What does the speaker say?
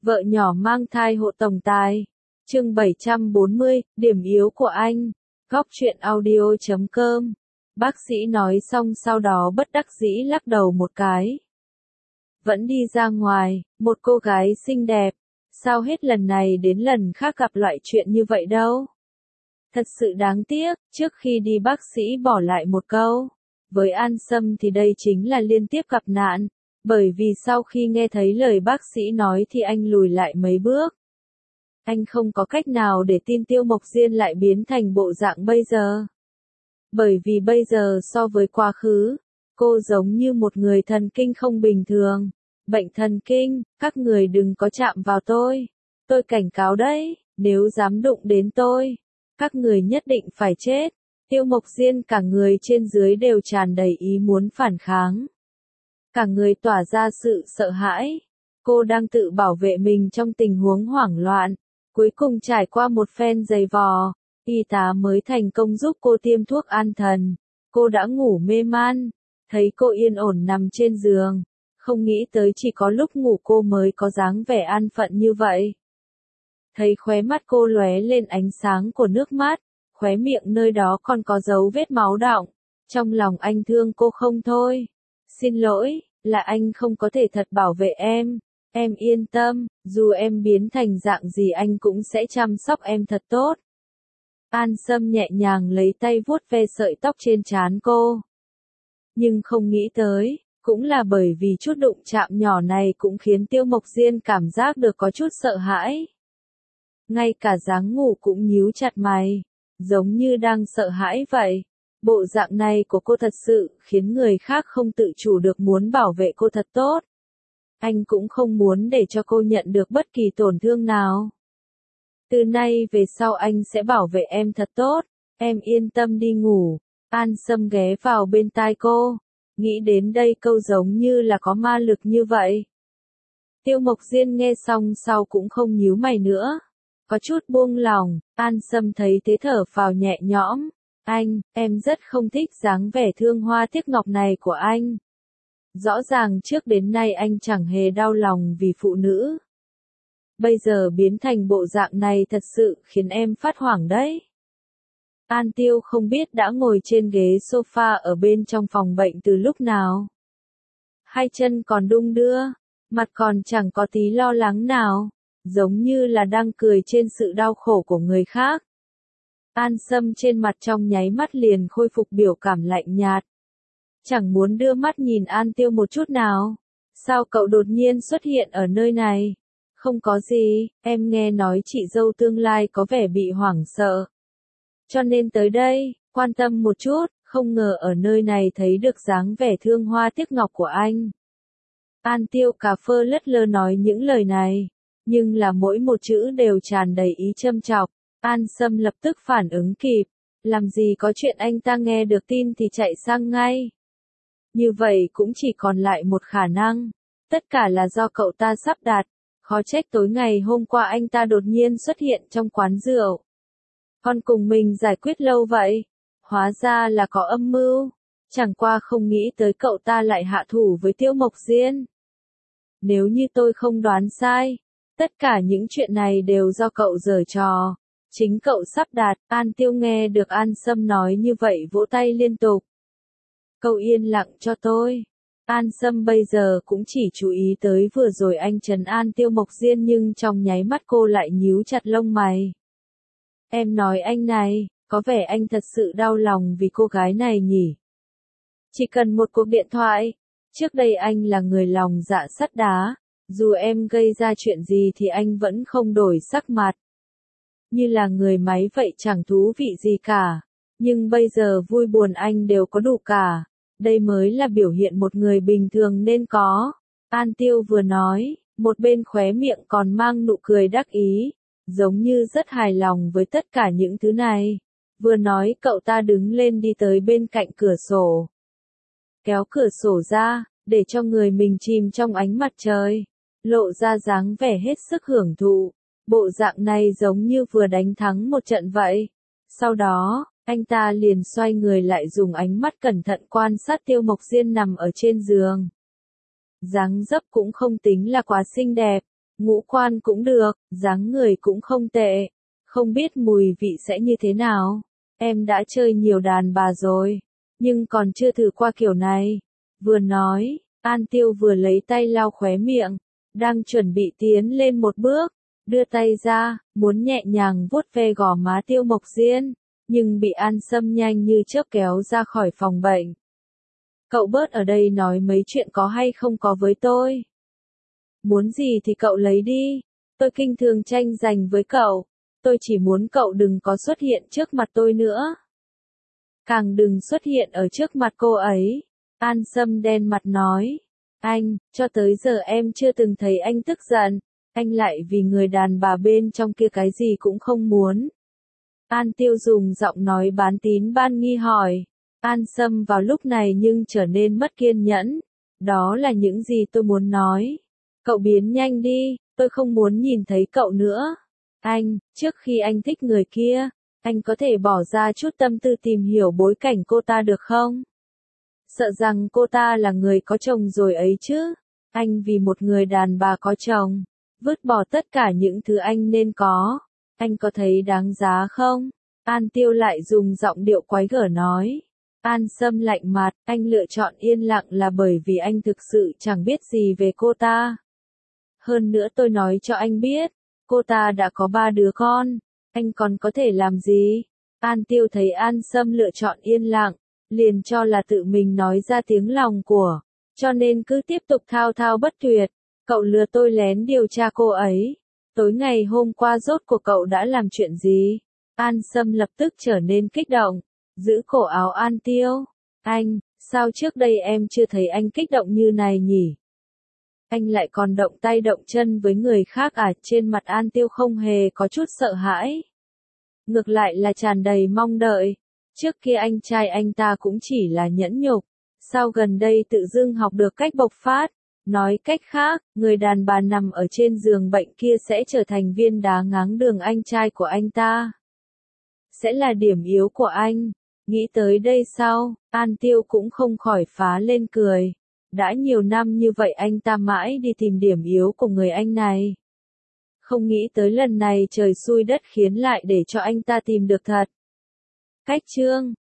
Vợ nhỏ mang thai hộ tổng tài. Chương 740, điểm yếu của anh. Góc truyện audio.com. Bác sĩ nói xong sau đó bất đắc dĩ lắc đầu một cái. Vẫn đi ra ngoài, một cô gái xinh đẹp. Sao hết lần này đến lần khác gặp loại chuyện như vậy đâu? Thật sự đáng tiếc, trước khi đi bác sĩ bỏ lại một câu. Với An Sâm thì đây chính là liên tiếp gặp nạn. Bởi vì sau khi nghe thấy lời bác sĩ nói thì anh lùi lại mấy bước. Anh không có cách nào để tin Tiêu Mộc Diên lại biến thành bộ dạng bây giờ. Bởi vì bây giờ so với quá khứ, cô giống như một người thần kinh không bình thường. Bệnh thần kinh, các người đừng có chạm vào tôi. Tôi cảnh cáo đấy, nếu dám đụng đến tôi, các người nhất định phải chết. Tiêu Mộc Diên cả người trên dưới đều tràn đầy ý muốn phản kháng. Cả người tỏa ra sự sợ hãi. Cô đang tự bảo vệ mình trong tình huống hoảng loạn. Cuối cùng trải qua một phen giày vò, y tá mới thành công giúp cô tiêm thuốc an thần. Cô đã ngủ mê man. Thấy cô yên ổn nằm trên giường. Không nghĩ tới chỉ có lúc ngủ cô mới có dáng vẻ an phận như vậy. Thấy khóe mắt cô lóe lên ánh sáng của nước mắt. Khóe miệng nơi đó còn có dấu vết máu đọng. Trong lòng anh thương cô không thôi. Xin lỗi, là anh không có thể thật bảo vệ em. Em yên tâm, dù em biến thành dạng gì anh cũng sẽ chăm sóc em thật tốt. An Sâm nhẹ nhàng lấy tay vuốt ve sợi tóc trên trán cô. Nhưng không nghĩ tới, cũng là bởi vì chút đụng chạm nhỏ này cũng khiến Tiêu Mộc Diên cảm giác được có chút sợ hãi. Ngay cả dáng ngủ cũng nhíu chặt mày, giống như đang sợ hãi vậy. Bộ dạng này của cô thật sự khiến người khác không tự chủ được muốn bảo vệ cô thật tốt. Anh cũng không muốn để cho cô nhận được bất kỳ tổn thương nào. Từ nay về sau anh sẽ bảo vệ em thật tốt, em yên tâm đi ngủ. An Sâm ghé vào bên tai cô, nghĩ đến đây câu giống như là có ma lực như vậy. Tiêu Mộc Diên nghe xong sau cũng không nhíu mày nữa, có chút buông lòng. An Sâm thấy thế thở phào nhẹ nhõm. Anh, em rất không thích dáng vẻ thương hoa tiếc ngọc này của anh. Rõ ràng trước đến nay anh chẳng hề đau lòng vì phụ nữ. Bây giờ biến thành bộ dạng này thật sự khiến em phát hoảng đấy. An Tiêu không biết đã ngồi trên ghế sofa ở bên trong phòng bệnh từ lúc nào. Hai chân còn đung đưa, mặt còn chẳng có tí lo lắng nào, giống như là đang cười trên sự đau khổ của người khác. An Sâm trên mặt trong nháy mắt liền khôi phục biểu cảm lạnh nhạt. Chẳng muốn đưa mắt nhìn An Tiêu một chút nào. Sao cậu đột nhiên xuất hiện ở nơi này? Không có gì, em nghe nói chị dâu tương lai có vẻ bị hoảng sợ. Cho nên tới đây, quan tâm một chút, không ngờ ở nơi này thấy được dáng vẻ thương hoa tiếc ngọc của anh. An Tiêu cà phơ lất lơ nói những lời này, nhưng là mỗi một chữ đều tràn đầy ý châm chọc. An Sâm lập tức phản ứng kịp, làm gì có chuyện anh ta nghe được tin thì chạy sang ngay. Như vậy cũng chỉ còn lại một khả năng, tất cả là do cậu ta sắp đặt, khó trách tối ngày hôm qua anh ta đột nhiên xuất hiện trong quán rượu. Còn cùng mình giải quyết lâu vậy, hóa ra là có âm mưu, chẳng qua không nghĩ tới cậu ta lại hạ thủ với Tiêu Mộc Diên. Nếu như tôi không đoán sai, tất cả những chuyện này đều do cậu giở trò. Chính cậu sắp đặt. An Tiêu nghe được An Sâm nói như vậy vỗ tay liên tục. Cậu yên lặng cho tôi. An Sâm bây giờ cũng chỉ chú ý tới vừa rồi anh trấn an Tiêu Mộc Diên nhưng trong nháy mắt cô lại nhíu chặt lông mày. Em nói anh này, có vẻ anh thật sự đau lòng vì cô gái này nhỉ. Chỉ cần một cuộc điện thoại. Trước đây anh là người lòng dạ sắt đá. Dù em gây ra chuyện gì thì anh vẫn không đổi sắc mặt. Như là người máy vậy chẳng thú vị gì cả. Nhưng bây giờ vui buồn anh đều có đủ cả. Đây mới là biểu hiện một người bình thường nên có. An Tiêu vừa nói, một bên khóe miệng còn mang nụ cười đắc ý. Giống như rất hài lòng với tất cả những thứ này. Vừa nói cậu ta đứng lên đi tới bên cạnh cửa sổ. Kéo cửa sổ ra, để cho người mình chìm trong ánh mặt trời. Lộ ra dáng vẻ hết sức hưởng thụ. Bộ dạng này giống như vừa đánh thắng một trận vậy. Sau đó, anh ta liền xoay người lại dùng ánh mắt cẩn thận quan sát Tiêu Mộc Diên nằm ở trên giường. Dáng dấp cũng không tính là quá xinh đẹp, ngũ quan cũng được, dáng người cũng không tệ. Không biết mùi vị sẽ như thế nào. Em đã chơi nhiều đàn bà rồi, nhưng còn chưa thử qua kiểu này. Vừa nói, An Tiêu vừa lấy tay lau khóe miệng, đang chuẩn bị tiến lên một bước, đưa tay ra, muốn nhẹ nhàng vuốt ve gò má Tiêu Mộc Diên, nhưng bị An Sâm nhanh như chớp kéo ra khỏi phòng bệnh. Cậu bớt ở đây nói mấy chuyện có hay không có với tôi. Muốn gì thì cậu lấy đi, tôi kinh thường tranh giành với cậu, tôi chỉ muốn cậu đừng có xuất hiện trước mặt tôi nữa. Càng đừng xuất hiện ở trước mặt cô ấy. An Sâm đen mặt nói, anh, cho tới giờ em chưa từng thấy anh tức giận, anh lại vì người đàn bà bên trong kia cái gì cũng không muốn. An Tiêu dùng giọng nói bán tín bán nghi hỏi. An Sâm vào lúc này nhưng trở nên mất kiên nhẫn. Đó là những gì tôi muốn nói. Cậu biến nhanh đi, tôi không muốn nhìn thấy cậu nữa. Anh, trước khi anh thích người kia, anh có thể bỏ ra chút tâm tư tìm hiểu bối cảnh cô ta được không? Sợ rằng cô ta là người có chồng rồi ấy chứ. Anh vì một người đàn bà có chồng, vứt bỏ tất cả những thứ anh nên có. Anh có thấy đáng giá không? An Tiêu lại dùng giọng điệu quái gở nói. An Sâm lạnh mặt, anh lựa chọn yên lặng là bởi vì anh thực sự chẳng biết gì về cô ta. Hơn nữa tôi nói cho anh biết, cô ta đã có 3 đứa con, anh còn có thể làm gì? An Tiêu thấy An Sâm lựa chọn yên lặng, liền cho là tự mình nói ra tiếng lòng của, cho nên cứ tiếp tục thao thao bất tuyệt. Cậu lừa tôi lén điều tra cô ấy. Tối ngày hôm qua rốt cuộc cậu đã làm chuyện gì? An Sâm lập tức trở nên kích động, giữ cổ áo An Tiêu. Anh, sao trước đây em chưa thấy anh kích động như này nhỉ? Anh lại còn động tay động chân với người khác à? Trên mặt An Tiêu không hề có chút sợ hãi. Ngược lại là tràn đầy mong đợi. Trước kia anh trai anh ta cũng chỉ là nhẫn nhục. Sao gần đây tự dưng học được cách bộc phát? Nói cách khác, người đàn bà nằm ở trên giường bệnh kia sẽ trở thành viên đá ngáng đường anh trai của anh ta. Sẽ là điểm yếu của anh. Nghĩ tới đây sau, An Tiêu cũng không khỏi phá lên cười. Đã nhiều năm như vậy anh ta mãi đi tìm điểm yếu của người anh này. Không nghĩ tới lần này trời xui đất khiến lại để cho anh ta tìm được thật. Cách chương